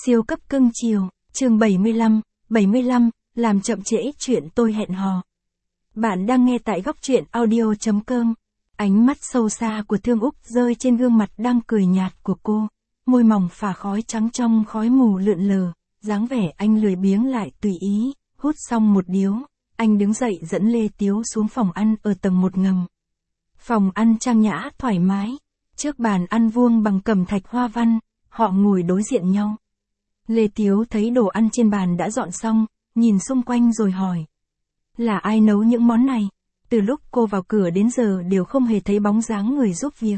Siêu cấp cưng chiều, chương 75, làm chậm trễ chuyện tôi hẹn hò. Bạn đang nghe tại góc truyện audio.com. Ánh mắt sâu xa của Thương Úc rơi trên gương mặt đang cười nhạt của cô. Môi mỏng phả khói trắng trong khói mù lượn lờ, dáng vẻ anh lười biếng lại tùy ý, hút xong một điếu. Anh đứng dậy dẫn Lê Tiếu xuống phòng ăn ở tầng 1 ngầm. Phòng ăn trang nhã thoải mái, trước bàn ăn vuông bằng cẩm thạch hoa văn, họ ngồi đối diện nhau. Lê Tiếu thấy đồ ăn trên bàn đã dọn xong, nhìn xung quanh rồi hỏi. Là ai nấu những món này? Từ lúc cô vào cửa đến giờ đều không hề thấy bóng dáng người giúp việc.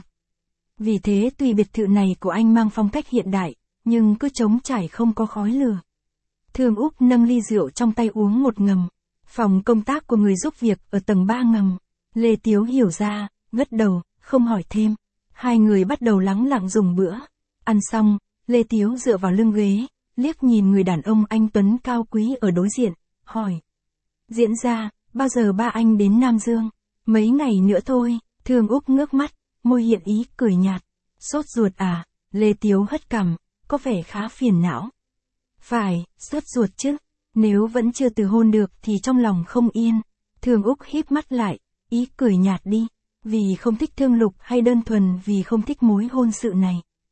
Vì thế tuy biệt thự này của anh mang phong cách hiện đại, nhưng cứ trống trải không có khói lửa. Thương Úc nâng ly rượu trong tay uống một ngầm. Phòng công tác của người giúp việc ở tầng 3 ngầm. Lê Tiếu hiểu ra, gật đầu, không hỏi thêm. Hai người bắt đầu lắng lặng dùng bữa. Ăn xong, Lê Tiếu dựa vào lưng ghế, liếc nhìn người đàn ông anh tuấn cao quý ở đối diện, hỏi. Diễn ra, bao giờ ba anh đến Nam Dương? Mấy ngày nữa thôi. Thương Úc ngước mắt, môi hiện ý cười nhạt. Sốt ruột à? Lê Tiếu hất cằm, có vẻ khá phiền não. Phải, sốt ruột chứ. Nếu vẫn chưa từ hôn được thì trong lòng không yên. Thương Úc híp mắt lại, ý cười nhạt đi. Vì không thích Thương Lục hay đơn thuần vì không thích mối hôn sự này?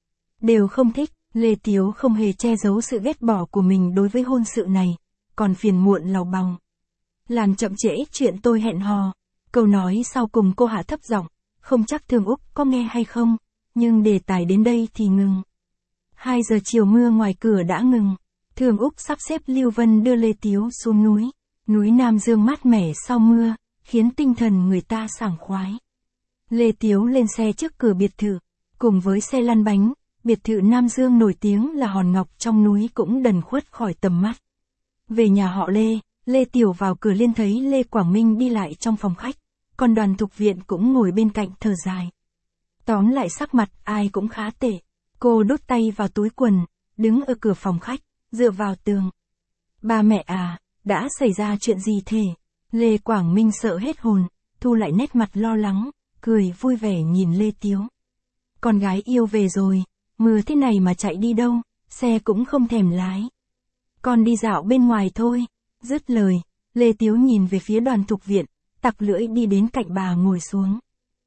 Đều không thích. Lê Tiếu không hề che giấu sự ghét bỏ của mình đối với hôn sự này, còn phiền muộn lầu bòng. Làm chậm trễ chuyện tôi hẹn hò. Câu nói sau cùng cô hạ thấp giọng, không chắc Thương Úc có nghe hay không, nhưng đề tài đến đây thì ngừng. 2 giờ chiều mưa ngoài cửa đã ngừng. Thương Úc sắp xếp Lưu Vân đưa Lê Tiếu xuống núi. Núi Nam Dương mát mẻ sau mưa, khiến tinh thần người ta sảng khoái. Lê Tiếu lên xe trước cửa biệt thự, cùng với xe lăn bánh. Biệt thự Nam Dương nổi tiếng là hòn ngọc trong núi cũng đần khuất khỏi tầm mắt. Về nhà họ Lê, Lê Tiểu vào cửa liên thấy Lê Quảng Minh đi lại trong phòng khách, còn Đoàn Thục Viện cũng ngồi bên cạnh thở dài. Tóm lại sắc mặt ai cũng khá tệ. Cô đút tay vào túi quần, đứng ở cửa phòng khách, dựa vào tường. Ba mẹ à, đã xảy ra chuyện gì thế? Lê Quảng Minh sợ hết hồn, thu lại nét mặt lo lắng, cười vui vẻ nhìn Lê Tiếu. Con gái yêu về rồi. Mưa thế này mà chạy đi đâu, xe cũng không thèm lái. Con đi dạo bên ngoài thôi. Dứt lời, Lê Tiếu nhìn về phía Đoàn Thục Viện, tặc lưỡi đi đến cạnh bà ngồi xuống.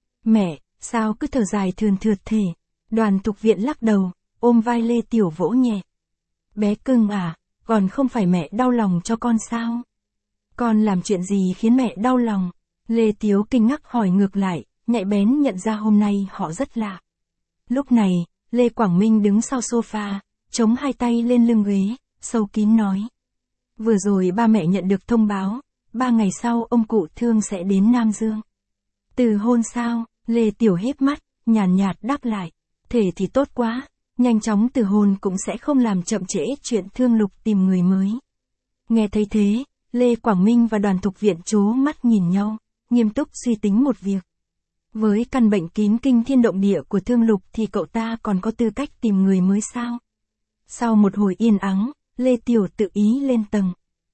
Mẹ, sao cứ thở dài thườn thượt thế? Đoàn Thục Viện lắc đầu, ôm vai Lê Tiểu vỗ nhẹ. Bé cưng à, còn không phải mẹ đau lòng cho con sao? Con làm chuyện gì khiến mẹ đau lòng? Lê Tiếu kinh ngạc hỏi ngược lại, nhạy bén nhận ra hôm nay họ rất lạ. Lúc này, Lê Quảng Minh đứng sau sofa, chống hai tay lên lưng ghế, sâu kín nói. Vừa rồi ba mẹ nhận được thông báo, 3 ngày sau ông cụ Thương sẽ đến Nam Dương. Từ hôn sao? Lê Tiểu híp mắt, nhàn nhạt đáp lại. Thế thì tốt quá, nhanh chóng từ hôn cũng sẽ không làm chậm trễ chuyện Thương Lục tìm người mới. Nghe thấy thế, Lê Quảng Minh và Đoàn Thục Viện trố mắt nhìn nhau, nghiêm túc suy tính một việc. Với căn bệnh kín kinh thiên động địa của Thương Lục thì cậu ta còn có tư cách tìm người mới sao? Sau một hồi yên ắng, Lê Tiểu tự ý lên tầng.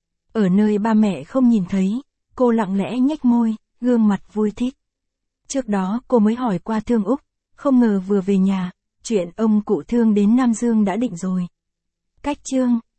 Ở nơi ba mẹ không nhìn thấy, cô lặng lẽ nhếch môi, gương mặt vui thích. Trước đó cô mới hỏi qua Thương Úc, không ngờ vừa về nhà, chuyện ông cụ Thương đến Nam Dương đã định rồi. Cách chương,